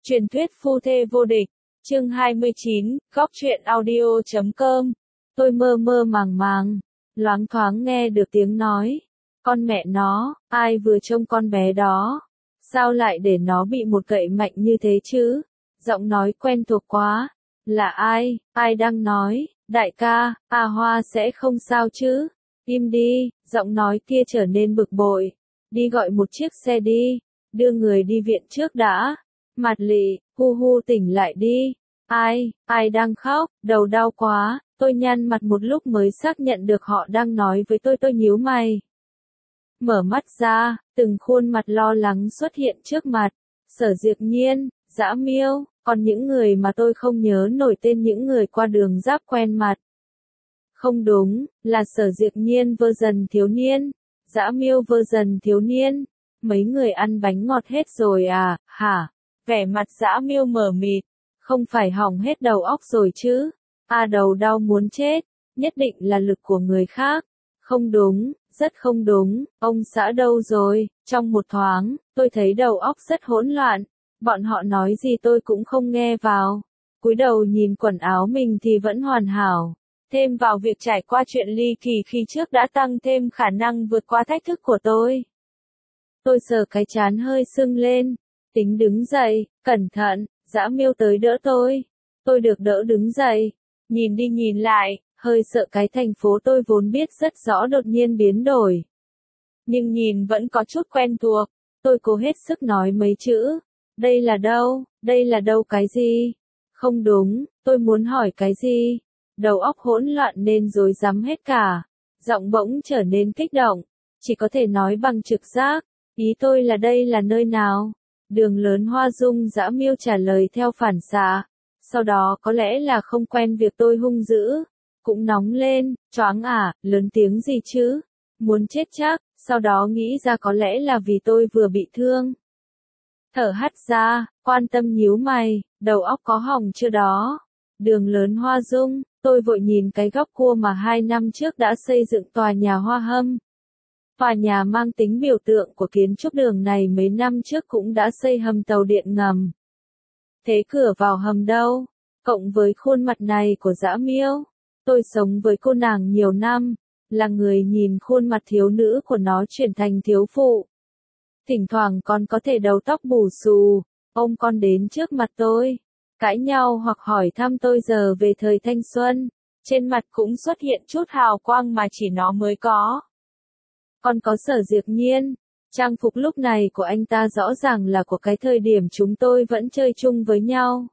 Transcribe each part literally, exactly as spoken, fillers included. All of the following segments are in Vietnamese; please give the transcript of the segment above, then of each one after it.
Truyền thuyết phu thê vô địch, chương hai mươi chín, góc truyện audio chấm com. Tôi mơ mơ màng màng, loáng thoáng nghe được tiếng nói. Con mẹ nó, ai vừa trông con bé đó? Sao lại để nó bị một gậy mạnh như thế chứ? Giọng nói quen thuộc quá. Là ai? Ai đang nói? Đại ca, à Hoa sẽ không sao chứ? Im đi, giọng nói kia trở nên bực bội. Đi gọi một chiếc xe đi, đưa người đi viện trước đã. Mạt Lị, hu hu tỉnh lại đi. Ai, ai đang khóc, đầu đau quá. Tôi nhăn mặt một lúc mới xác nhận được họ đang nói với tôi. Tôi nhíu mày. Mở mắt ra, từng khuôn mặt lo lắng xuất hiện trước mặt. Sở Diệp Nhiên, Dã Miêu, còn những người mà tôi không nhớ nổi tên, những người qua đường giáp quen mặt. Không đúng, là Sở Diệp Nhiên version thiếu niên, Dã Miêu version thiếu niên. Mấy người ăn bánh ngọt hết rồi à, hả? Vẻ mặt Dã Miêu mờ mịt. Không phải hỏng hết đầu óc rồi chứ? À, đầu đau muốn chết. Nhất định là lực của người khác. Không đúng, rất không đúng. Ông xã đâu rồi? Trong một thoáng, tôi thấy đầu óc rất hỗn loạn. Bọn họ nói gì tôi cũng không nghe vào. Cúi đầu nhìn quần áo mình thì vẫn hoàn hảo. Thêm vào việc trải qua chuyện ly kỳ khi trước đã tăng thêm khả năng vượt qua thách thức của tôi. Tôi sờ cái trán hơi sưng lên. Tính đứng dậy, cẩn thận, Dã Miêu tới đỡ tôi. Tôi được đỡ đứng dậy. Nhìn đi nhìn lại, hơi sợ cái thành phố tôi vốn biết rất rõ đột nhiên biến đổi. Nhưng nhìn vẫn có chút quen thuộc. Tôi cố hết sức nói mấy chữ. Đây là đâu, đây là đâu cái gì? Không đúng, tôi muốn hỏi cái gì? Đầu óc hỗn loạn nên rối rắm hết cả. Giọng bỗng trở nên kích động. Chỉ có thể nói bằng trực giác. Ý tôi là đây là nơi nào? Đường lớn Hoa Dung. Dã Miêu trả lời theo phản xạ. Sau đó có lẽ là không quen việc tôi hung dữ. Cũng nóng lên, choáng à, lớn tiếng gì chứ? Muốn chết chắc, sau đó nghĩ ra có lẽ là vì tôi vừa bị thương. Thở hắt ra, quan tâm nhíu mày, đầu óc có hỏng chưa đó? Đường lớn Hoa Dung, tôi vội nhìn cái góc cua mà hai năm trước đã xây dựng tòa nhà Hoa Hâm. Tòa nhà mang tính biểu tượng của kiến trúc đường này mấy năm trước cũng đã xây hầm tàu điện ngầm. Thế cửa vào hầm đâu? Cộng với khuôn mặt này của Dã Miêu. Tôi sống với cô nàng nhiều năm, là người nhìn khuôn mặt thiếu nữ của nó chuyển thành thiếu phụ. Thỉnh thoảng còn có thể đầu tóc bù xù, ông con đến trước mặt tôi, cãi nhau hoặc hỏi thăm tôi giờ về thời thanh xuân. Trên mặt cũng xuất hiện chút hào quang mà chỉ nó mới có. Còn có Sở Diệp Nhiên, trang phục lúc này của anh ta rõ ràng là của cái thời điểm chúng tôi vẫn chơi chung với nhau.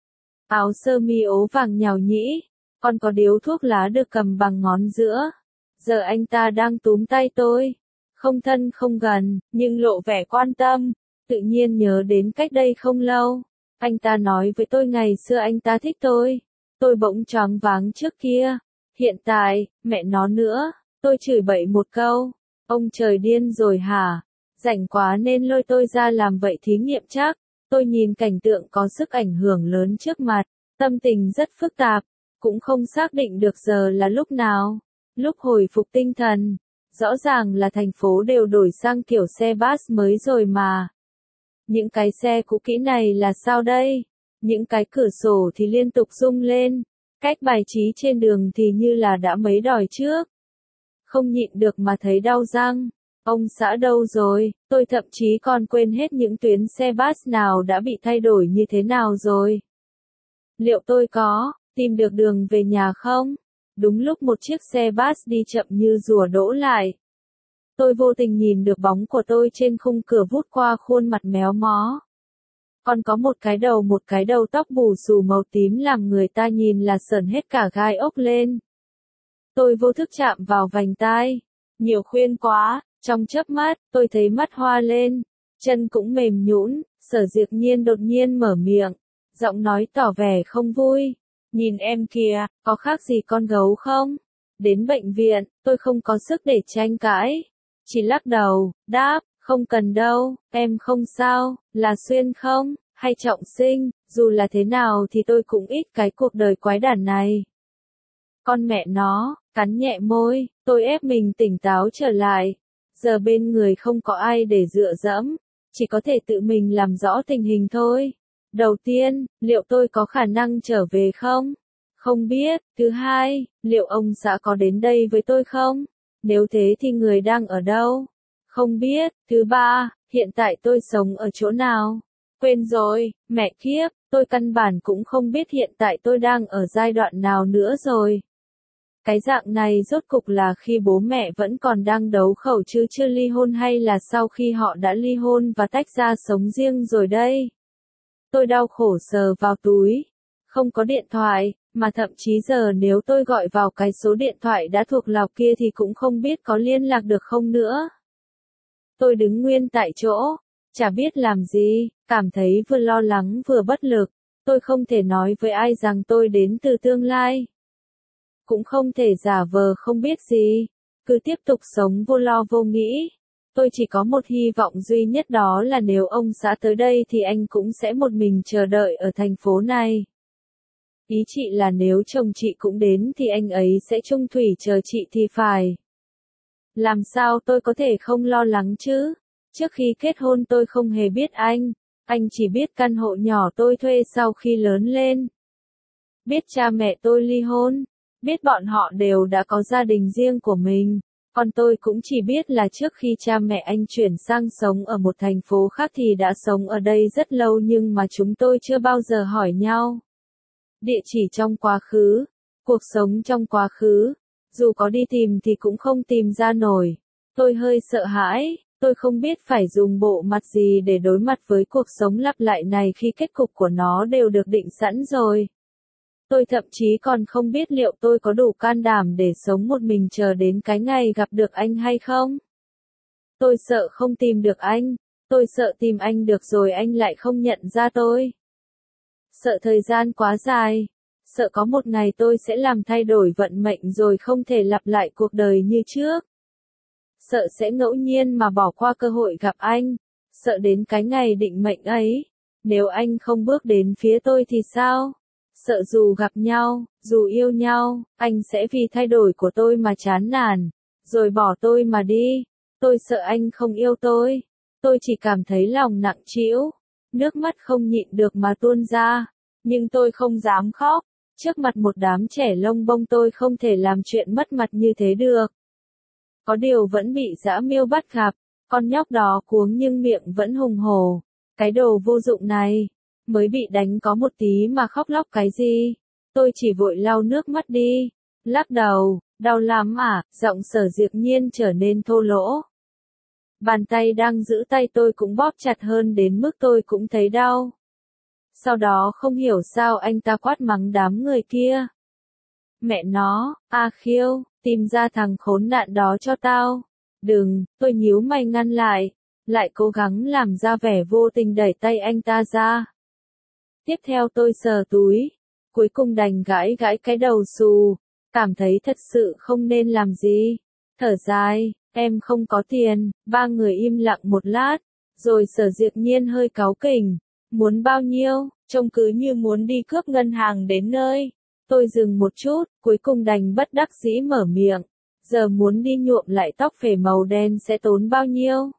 Áo sơ mi ố vàng nhào nhĩ, còn có điếu thuốc lá được cầm bằng ngón giữa. Giờ anh ta đang túm tay tôi, không thân không gần, nhưng lộ vẻ quan tâm. Tự nhiên nhớ đến cách đây không lâu, anh ta nói với tôi ngày xưa anh ta thích tôi. Tôi bỗng choáng váng trước kia. Hiện tại, mẹ nó nữa, tôi chửi bậy một câu. Ông trời điên rồi hả? Rảnh quá nên lôi tôi ra làm vậy thí nghiệm chắc. Tôi nhìn cảnh tượng có sức ảnh hưởng lớn trước mặt, tâm tình rất phức tạp, cũng không xác định được giờ là lúc nào. Lúc hồi phục tinh thần, rõ ràng là thành phố đều đổi sang kiểu xe bus mới rồi mà. Những cái xe cũ kỹ này là sao đây? Những cái cửa sổ thì liên tục rung lên, cách bài trí trên đường thì như là đã mấy đòi trước. Không nhịn được mà thấy đau răng. Ông xã đâu rồi? Tôi thậm chí còn quên hết những tuyến xe bus nào đã bị thay đổi như thế nào rồi. Liệu tôi có tìm được đường về nhà không? Đúng lúc một chiếc xe bus đi chậm như rùa đỗ lại. Tôi vô tình nhìn được bóng của tôi trên khung cửa vút qua khuôn mặt méo mó. Còn có một cái đầu một cái đầu tóc bù xù màu tím làm người ta nhìn là sởn hết cả gai ốc lên. Tôi vô thức chạm vào vành tai. Nhiều khuyên quá, trong chớp mắt, tôi thấy mắt hoa lên. Chân cũng mềm nhũn. Sở Diệp Nhiên đột nhiên mở miệng. Giọng nói tỏ vẻ không vui. Nhìn em kìa, có khác gì con gấu không? Đến bệnh viện, tôi không có sức để tranh cãi. Chỉ lắc đầu, đáp, không cần đâu, em không sao, là xuyên không, hay trọng sinh, dù là thế nào thì tôi cũng ít cái cuộc đời quái đản này. Con mẹ nó, cắn nhẹ môi, tôi ép mình tỉnh táo trở lại. Giờ bên người không có ai để dựa dẫm, chỉ có thể tự mình làm rõ tình hình thôi. Đầu tiên, liệu tôi có khả năng trở về không? Không biết. Thứ hai, liệu ông xã có đến đây với tôi không? Nếu thế thì người đang ở đâu? Không biết. Thứ ba, hiện tại tôi sống ở chỗ nào? Quên rồi, mẹ kiếp, tôi căn bản cũng không biết hiện tại tôi đang ở giai đoạn nào nữa rồi. Cái dạng này rốt cục là khi bố mẹ vẫn còn đang đấu khẩu chứ chưa ly hôn hay là sau khi họ đã ly hôn và tách ra sống riêng rồi đây? Tôi đau khổ sờ vào túi. Không có điện thoại, mà thậm chí giờ nếu tôi gọi vào cái số điện thoại đã thuộc lọc kia thì cũng không biết có liên lạc được không nữa. Tôi đứng nguyên tại chỗ, chả biết làm gì, cảm thấy vừa lo lắng vừa bất lực. Tôi không thể nói với ai rằng tôi đến từ tương lai. Cũng không thể giả vờ không biết gì, cứ tiếp tục sống vô lo vô nghĩ. Tôi chỉ có một hy vọng duy nhất, đó là nếu ông xã tới đây thì anh cũng sẽ một mình chờ đợi ở thành phố này. Ý chị là nếu chồng chị cũng đến thì anh ấy sẽ chung thủy chờ chị thì phải. Làm sao tôi có thể không lo lắng chứ? Trước khi kết hôn tôi không hề biết anh, anh chỉ biết căn hộ nhỏ tôi thuê sau khi lớn lên. Biết cha mẹ tôi ly hôn, biết bọn họ đều đã có gia đình riêng của mình. Còn tôi cũng chỉ biết là trước khi cha mẹ anh chuyển sang sống ở một thành phố khác thì đã sống ở đây rất lâu nhưng mà chúng tôi chưa bao giờ hỏi nhau. Địa chỉ trong quá khứ, cuộc sống trong quá khứ, dù có đi tìm thì cũng không tìm ra nổi. Tôi hơi sợ hãi, tôi không biết phải dùng bộ mặt gì để đối mặt với cuộc sống lặp lại này khi kết cục của nó đều được định sẵn rồi. Tôi thậm chí còn không biết liệu tôi có đủ can đảm để sống một mình chờ đến cái ngày gặp được anh hay không. Tôi sợ không tìm được anh, tôi sợ tìm anh được rồi anh lại không nhận ra tôi. Sợ thời gian quá dài, sợ có một ngày tôi sẽ làm thay đổi vận mệnh rồi không thể lặp lại cuộc đời như trước. Sợ sẽ ngẫu nhiên mà bỏ qua cơ hội gặp anh, sợ đến cái ngày định mệnh ấy, nếu anh không bước đến phía tôi thì sao? Sợ dù gặp nhau, dù yêu nhau, anh sẽ vì thay đổi của tôi mà chán nản, rồi bỏ tôi mà đi. Tôi sợ anh không yêu tôi. Tôi chỉ cảm thấy lòng nặng trĩu, nước mắt không nhịn được mà tuôn ra. Nhưng tôi không dám khóc. Trước mặt một đám trẻ lông bông tôi không thể làm chuyện mất mặt như thế được. Có điều vẫn bị Dã Miêu bắt gặp. Con nhóc đó cuống nhưng miệng vẫn hùng hổ. Cái đồ vô dụng này. Mới bị đánh có một tí mà khóc lóc cái gì. Tôi chỉ vội lau nước mắt đi. Lắc đầu, đau lắm à, giọng Sở Diệp Nhiên trở nên thô lỗ. Bàn tay đang giữ tay tôi cũng bóp chặt hơn đến mức tôi cũng thấy đau. Sau đó không hiểu sao anh ta quát mắng đám người kia. Mẹ nó, A Khiêu, tìm ra thằng khốn nạn đó cho tao. Đừng, tôi nhíu mày ngăn lại, lại cố gắng làm ra vẻ vô tình đẩy tay anh ta ra. Tiếp theo tôi sờ túi, cuối cùng đành gãi gãi cái đầu xù, cảm thấy thật sự không nên làm gì. Thở dài, em không có tiền, ba người im lặng một lát, rồi Sở Diệp Nhiên hơi cáu kỉnh. Muốn bao nhiêu, trông cứ như muốn đi cướp ngân hàng đến nơi. Tôi dừng một chút, cuối cùng đành bất đắc dĩ mở miệng. Giờ muốn đi nhuộm lại tóc phể màu đen sẽ tốn bao nhiêu?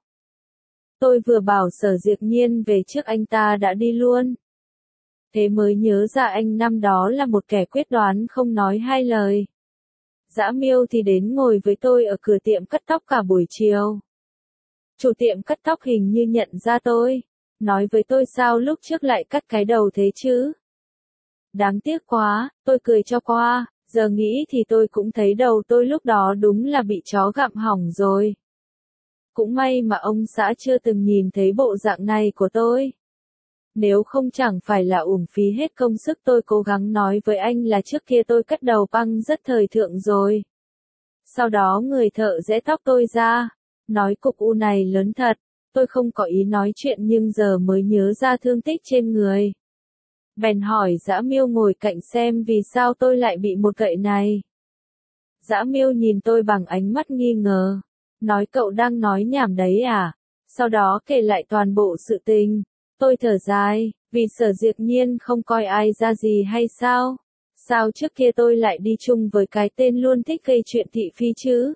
Tôi vừa bảo Sở Diệp Nhiên về trước anh ta đã đi luôn. Thế mới nhớ ra anh năm đó là một kẻ quyết đoán không nói hai lời. Dã Miêu thì đến ngồi với tôi ở cửa tiệm cắt tóc cả buổi chiều. Chủ tiệm cắt tóc hình như nhận ra tôi. Nói với tôi sao lúc trước lại cắt cái đầu thế chứ? Đáng tiếc quá, tôi cười cho qua, giờ nghĩ thì tôi cũng thấy đầu tôi lúc đó đúng là bị chó gặm hỏng rồi. Cũng may mà ông xã chưa từng nhìn thấy bộ dạng này của tôi. Nếu không chẳng phải là uổng phí hết công sức tôi cố gắng nói với anh là trước kia tôi cắt đầu băng rất thời thượng rồi. Sau đó người thợ giãy tóc tôi ra, nói cục u này lớn thật. Tôi không có ý nói chuyện nhưng giờ mới nhớ ra thương tích trên người. Bèn hỏi Dã Miêu ngồi cạnh xem vì sao tôi lại bị một gậy này. Dã Miêu nhìn tôi bằng ánh mắt nghi ngờ. Nói cậu đang nói nhảm đấy à? Sau đó kể lại toàn bộ sự tình. Tôi thở dài, vì Sở Diệp Nhiên không coi ai ra gì hay sao? Sao trước kia tôi lại đi chung với cái tên luôn thích gây chuyện thị phi chứ?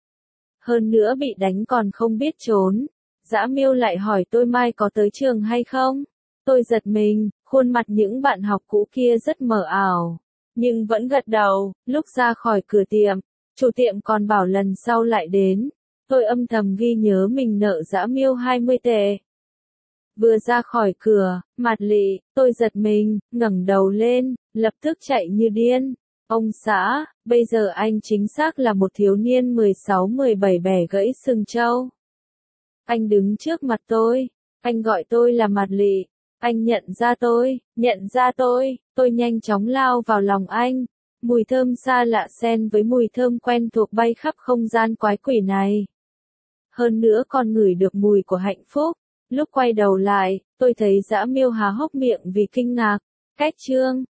Hơn nữa bị đánh còn không biết trốn. Dã Miêu lại hỏi tôi mai có tới trường hay không? Tôi giật mình, Khuôn mặt những bạn học cũ kia rất mờ ảo, nhưng vẫn gật đầu. Lúc ra khỏi cửa tiệm, chủ tiệm còn bảo lần sau lại đến. Tôi âm thầm ghi nhớ mình nợ Dã Miêu hai mươi tệ. Vừa ra khỏi cửa, Mạt Lị, tôi giật mình, ngẩng đầu lên, lập tức chạy như điên. Ông xã, bây giờ anh chính xác là một thiếu niên mười sáu mười bảy bẻ gãy sừng trâu. Anh đứng trước mặt tôi, anh gọi tôi là Mạt Lị, anh nhận ra tôi, nhận ra tôi, tôi nhanh chóng lao vào lòng anh. Mùi thơm xa lạ xen với mùi thơm quen thuộc bay khắp không gian quái quỷ này. Hơn nữa còn ngửi được mùi của hạnh phúc. Lúc quay đầu lại, tôi thấy Dã Miêu há hốc miệng vì kinh ngạc. Cách chương